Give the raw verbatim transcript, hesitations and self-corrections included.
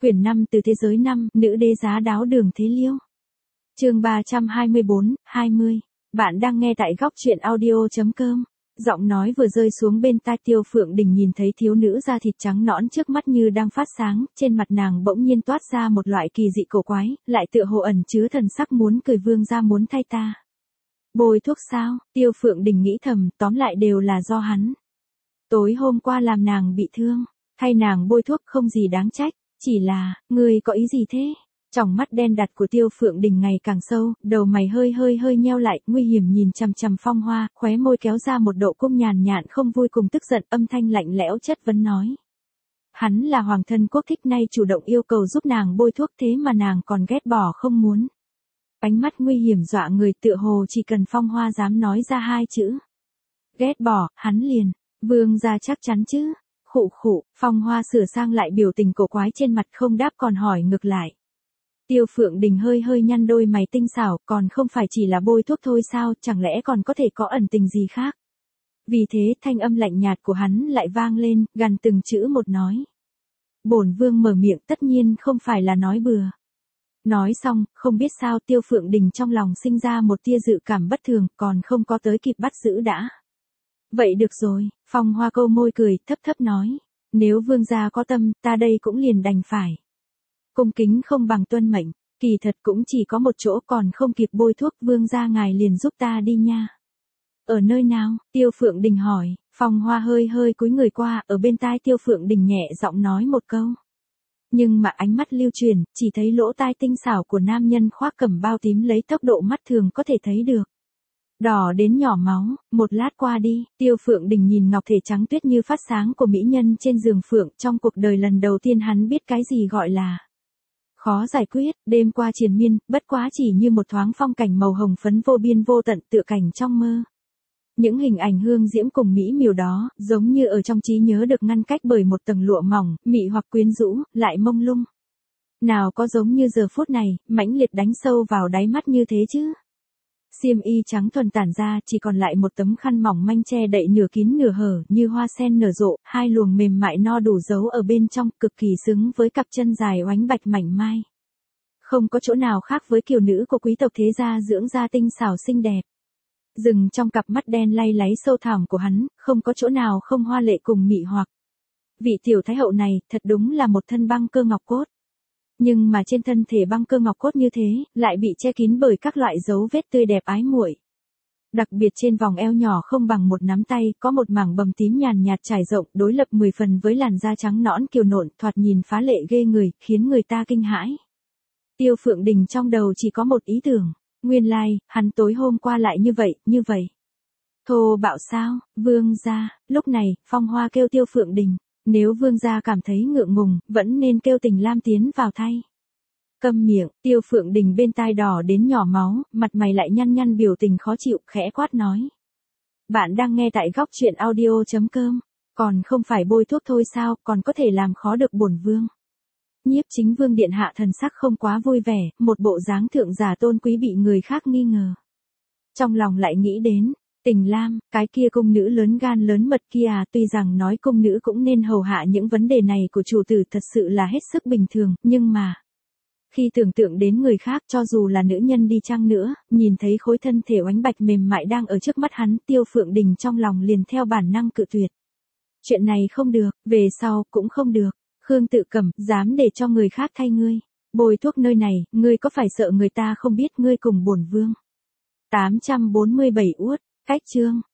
Quyển năm Từ thế giới năm, nữ đế giá đáo Đường Thế Liêu. Chương ba trăm hai mươi bốn, hai mươi. Bạn đang nghe tại góc truyện audio chấm com. Giọng nói vừa rơi xuống bên tai Tiêu Phượng Đình nhìn thấy thiếu nữ da thịt trắng nõn trước mắt như đang phát sáng, trên mặt nàng bỗng nhiên toát ra một loại kỳ dị cổ quái, lại tựa hồ ẩn chứa thần sắc muốn cười, vương gia muốn thay ta bôi thuốc sao? Tiêu Phượng Đình nghĩ thầm, tóm lại đều là do hắn. Tối hôm qua làm nàng bị thương, thay nàng bôi thuốc không gì đáng trách, chỉ là, ngươi có ý gì thế? Tròng mắt đen đặt của Tiêu Phượng Đình ngày càng sâu, đầu mày hơi hơi hơi nheo lại, nguy hiểm nhìn chằm chằm Phong Hoa, khóe môi kéo ra một độ cung nhàn nhạt không vui cùng tức giận, âm thanh lạnh lẽo chất vấn nói. Hắn là hoàng thân quốc thích, nay chủ động yêu cầu giúp nàng bôi thuốc, thế mà nàng còn ghét bỏ không muốn. Ánh mắt nguy hiểm dọa người, tựa hồ chỉ cần Phong Hoa dám nói ra hai chữ ghét bỏ, hắn liền, vương gia chắc chắn chứ? Khụ khụ, Phong Hoa sửa sang lại biểu tình cổ quái trên mặt, không đáp còn hỏi ngược lại. Tiêu Phượng Đình hơi hơi nhăn đôi mày tinh xảo, còn không phải chỉ là bôi thuốc thôi sao, chẳng lẽ còn có thể có ẩn tình gì khác? Vì thế thanh âm lạnh nhạt của hắn lại vang lên, gằn từng chữ một nói. Bổn vương mở miệng tất nhiên không phải là nói bừa. Nói xong, không biết sao Tiêu Phượng Đình trong lòng sinh ra một tia dự cảm bất thường, còn không có tới kịp bắt giữ đã. Vậy được rồi, Phong Hoa câu môi cười, thấp thấp nói. Nếu vương gia có tâm, ta đây cũng liền đành phải. Cung kính không bằng tuân mệnh, kỳ thật cũng chỉ có một chỗ, còn không kịp bôi thuốc, vương gia ngài liền giúp ta đi nha. Ở nơi nào? Tiêu Phượng Đình hỏi. Phong Hoa hơi hơi cúi người qua, ở bên tai Tiêu Phượng Đình nhẹ giọng nói một câu. Nhưng mà ánh mắt lưu truyền, chỉ thấy lỗ tai tinh xảo của nam nhân khoác cẩm bao tím lấy tốc độ mắt thường có thể thấy được. Đỏ đến nhỏ máu, một lát qua đi, Tiêu Phượng Đình nhìn ngọc thể trắng tuyết như phát sáng của mỹ nhân trên giường phượng, trong cuộc đời lần đầu tiên hắn biết cái gì gọi là khó giải quyết. Đêm qua triền miên, bất quá chỉ như một thoáng phong cảnh màu hồng phấn vô biên vô tận, tựa cảnh trong mơ. Những hình ảnh hương diễm cùng mỹ miều đó, giống như ở trong trí nhớ được ngăn cách bởi một tầng lụa mỏng, mị hoặc quyến rũ, lại mông lung. Nào có giống như giờ phút này, mãnh liệt đánh sâu vào đáy mắt như thế chứ? Xiêm y trắng thuần tản ra, chỉ còn lại một tấm khăn mỏng manh che đậy nửa kín nửa hở, như hoa sen nở rộ, hai luồng mềm mại no đủ giấu ở bên trong, cực kỳ xứng với cặp chân dài oánh bạch mảnh mai. Không có chỗ nào khác với kiều nữ của quý tộc thế gia dưỡng da tinh xảo xinh đẹp. Dừng trong cặp mắt đen lay láy sâu thẳm của hắn, không có chỗ nào không hoa lệ cùng mị hoặc. Vị tiểu thái hậu này, thật đúng là một thân băng cơ ngọc cốt. Nhưng mà trên thân thể băng cơ ngọc cốt như thế, lại bị che kín bởi các loại dấu vết tươi đẹp ái muội. Đặc biệt trên vòng eo nhỏ không bằng một nắm tay, có một mảng bầm tím nhàn nhạt trải rộng, đối lập mười phần với làn da trắng nõn kiều nộn, thoạt nhìn phá lệ ghê người, khiến người ta kinh hãi. Tiêu Phượng Đình trong đầu chỉ có một ý tưởng, nguyên lai, like, hắn tối hôm qua lại như vậy, như vậy. Thô bạo sao? Vương gia? Lúc này, Phong Hoa kêu Tiêu Phượng Đình. Nếu vương gia cảm thấy ngượng ngùng, vẫn nên kêu Tình Lam tiến vào thay. Câm miệng, Tiêu Phượng Đình bên tai đỏ đến nhỏ máu, mặt mày lại nhăn nhăn biểu tình khó chịu, khẽ quát nói. Bạn đang nghe tại góc truyện audio chấm com, còn không phải bôi thuốc thôi sao, còn có thể làm khó được bổn vương. Nhiếp Chính Vương điện hạ thần sắc không quá vui vẻ, một bộ dáng thượng giả tôn quý bị người khác nghi ngờ. Trong lòng lại nghĩ đến. Tình Lam, cái kia cung nữ lớn gan lớn mật kia à, tuy rằng nói cung nữ cũng nên hầu hạ những vấn đề này của chủ tử thật sự là hết sức bình thường, nhưng mà. Khi tưởng tượng đến người khác cho dù là nữ nhân đi chăng nữa, nhìn thấy khối thân thể oánh bạch mềm mại đang ở trước mắt hắn, Tiêu Phượng Đình trong lòng liền theo bản năng cự tuyệt. Chuyện này không được, về sau cũng không được. Khương Tự Cẩm, dám để cho người khác thay ngươi bôi thuốc nơi này, ngươi có phải sợ người ta không biết ngươi cùng bổn vương? tám trăm bốn mươi bảy uất. Cách chương